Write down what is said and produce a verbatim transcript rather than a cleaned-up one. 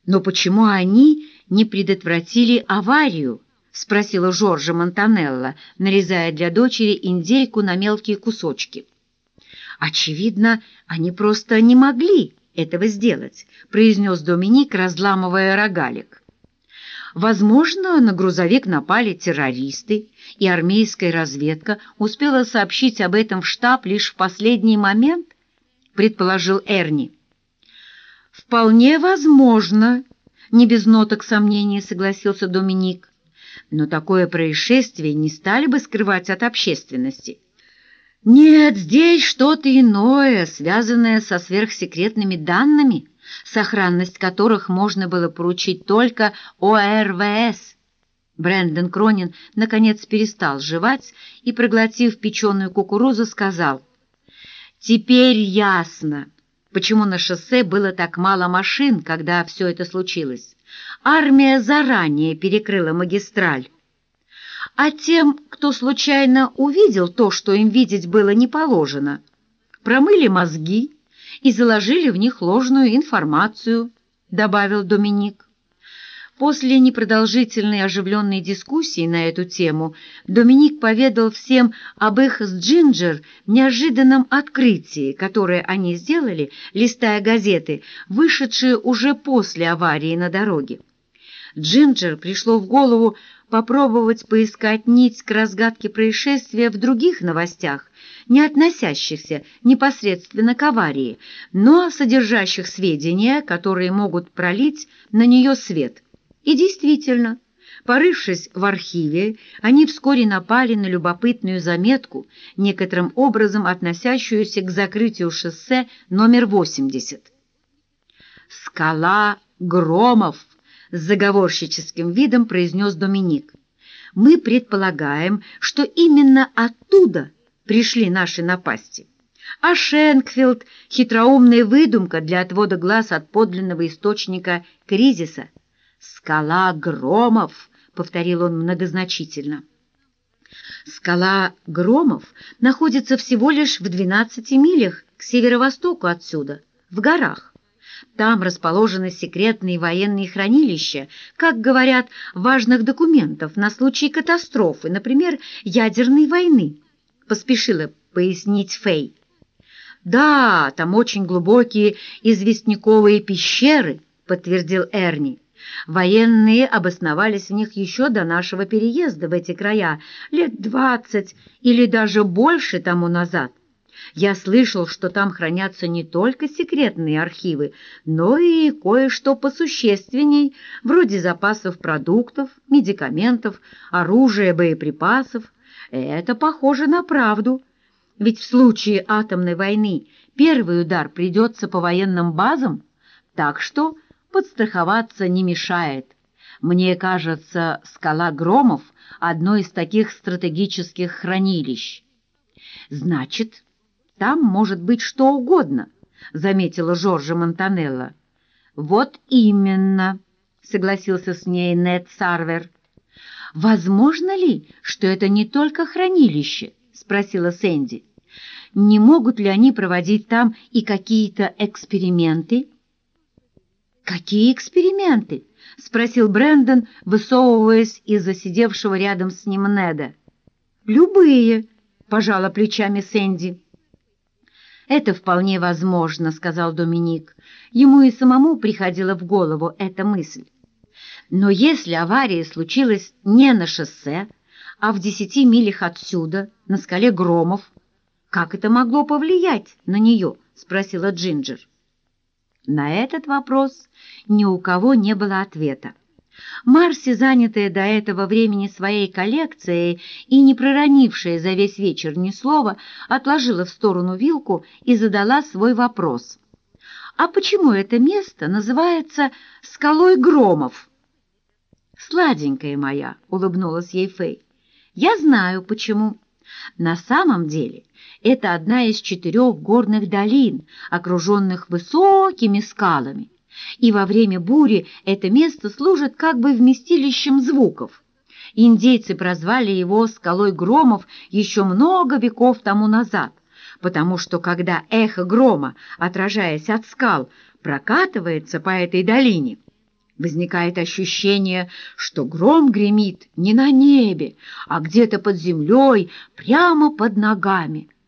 «Но почему они не предотвратили аварию?» — спросила Жоржа Монтанелло, нарезая для дочери индейку на мелкие кусочки. «Очевидно, они просто не могли этого сделать», — произнес Доминик, разламывая рогалик. «Возможно, на грузовик напали террористы, и армейская разведка успела сообщить об этом в штаб лишь в последний момент», — предположил Эрни. «Вполне возможно», — не без ноток сомнения согласился Доминик. «Но такое происшествие не стали бы скрывать от общественности». «Нет, здесь что-то иное, связанное со сверхсекретными данными, сохранность которых можно было поручить только О Р В С». Брэндон Кронин наконец перестал жевать и, проглотив печеную кукурузу, сказал: «Теперь ясно, почему на шоссе было так мало машин, когда все это случилось. Армия заранее перекрыла магистраль. А тем, кто случайно увидел то, что им видеть было не положено, промыли мозги и заложили в них ложную информацию», — добавил Доминик. После непродолжительной оживленной дискуссии на эту тему Доминик поведал всем об их с Джинджер неожиданном открытии, которое они сделали, листая газеты, вышедшие уже после аварии на дороге. Джинджер пришло в голову попробовать поискать нить к разгадке происшествия в других новостях, не относящихся непосредственно к аварии, но содержащих сведения, которые могут пролить на нее свет. И действительно, порывшись в архиве, они вскоре напали на любопытную заметку, некоторым образом относящуюся к закрытию шоссе номер восемьдесят. «Скала Громов», — с заговорщическим видом произнес Доминик. «Мы предполагаем, что именно оттуда пришли наши напасти. А Шенкфилд — хитроумная выдумка для отвода глаз от подлинного источника кризиса». «Скала Громов», — повторил он многозначительно. «Скала Громов находится всего лишь в двенадцати милях к северо-востоку отсюда, в горах. Там расположены секретные военные хранилища, как говорят, важных документов на случай катастрофы, например, ядерной войны», — поспешила пояснить Фэй. «Да, там очень глубокие известняковые пещеры», — подтвердил Эрни. «Военные обосновались в них еще до нашего переезда в эти края, лет двадцать или даже больше тому назад. Я слышал, что там хранятся не только секретные архивы, но и кое-что посущественней, вроде запасов продуктов, медикаментов, оружия, боеприпасов. Это похоже на правду. Ведь в случае атомной войны первый удар придется по военным базам, так что подстраховаться не мешает. Мне кажется, скала Громов — одно из таких стратегических хранилищ». «Значит, там может быть что угодно», — заметила Жоржа Монтанелло. «Вот именно», — согласился с ней Нед Сарвер. «Возможно ли, что это не только хранилище?» — спросила Сэнди. «Не могут ли они проводить там и какие-то эксперименты?» «Какие эксперименты?» — спросил Брэндон, высовываясь из-за сидевшего рядом с ним Неда. «Любые», — пожала плечами Сэнди. «Это вполне возможно», — сказал Доминик. Ему и самому приходила в голову эта мысль. «Но если авария случилась не на шоссе, а в десяти милях отсюда, на скале Громов, как это могло повлиять на нее?» — спросила Джинджер. На этот вопрос ни у кого не было ответа. Марси, занятая до этого времени своей коллекцией и не проронившая за весь вечер ни слова, отложила в сторону вилку и задала свой вопрос. «А почему это место называется скалой Громов?» «Сладенькая моя», — улыбнулась ей Фэй, — «я знаю, почему. На самом деле это одна из четырех горных долин, окруженных высокими скалами, и во время бури это место служит как бы вместилищем звуков. Индейцы прозвали его скалой Громов еще много веков тому назад, потому что когда эхо грома, отражаясь от скал, прокатывается по этой долине, Возникает ощущение, что гром гремит не на небе, а где-то под землей, прямо под ногами.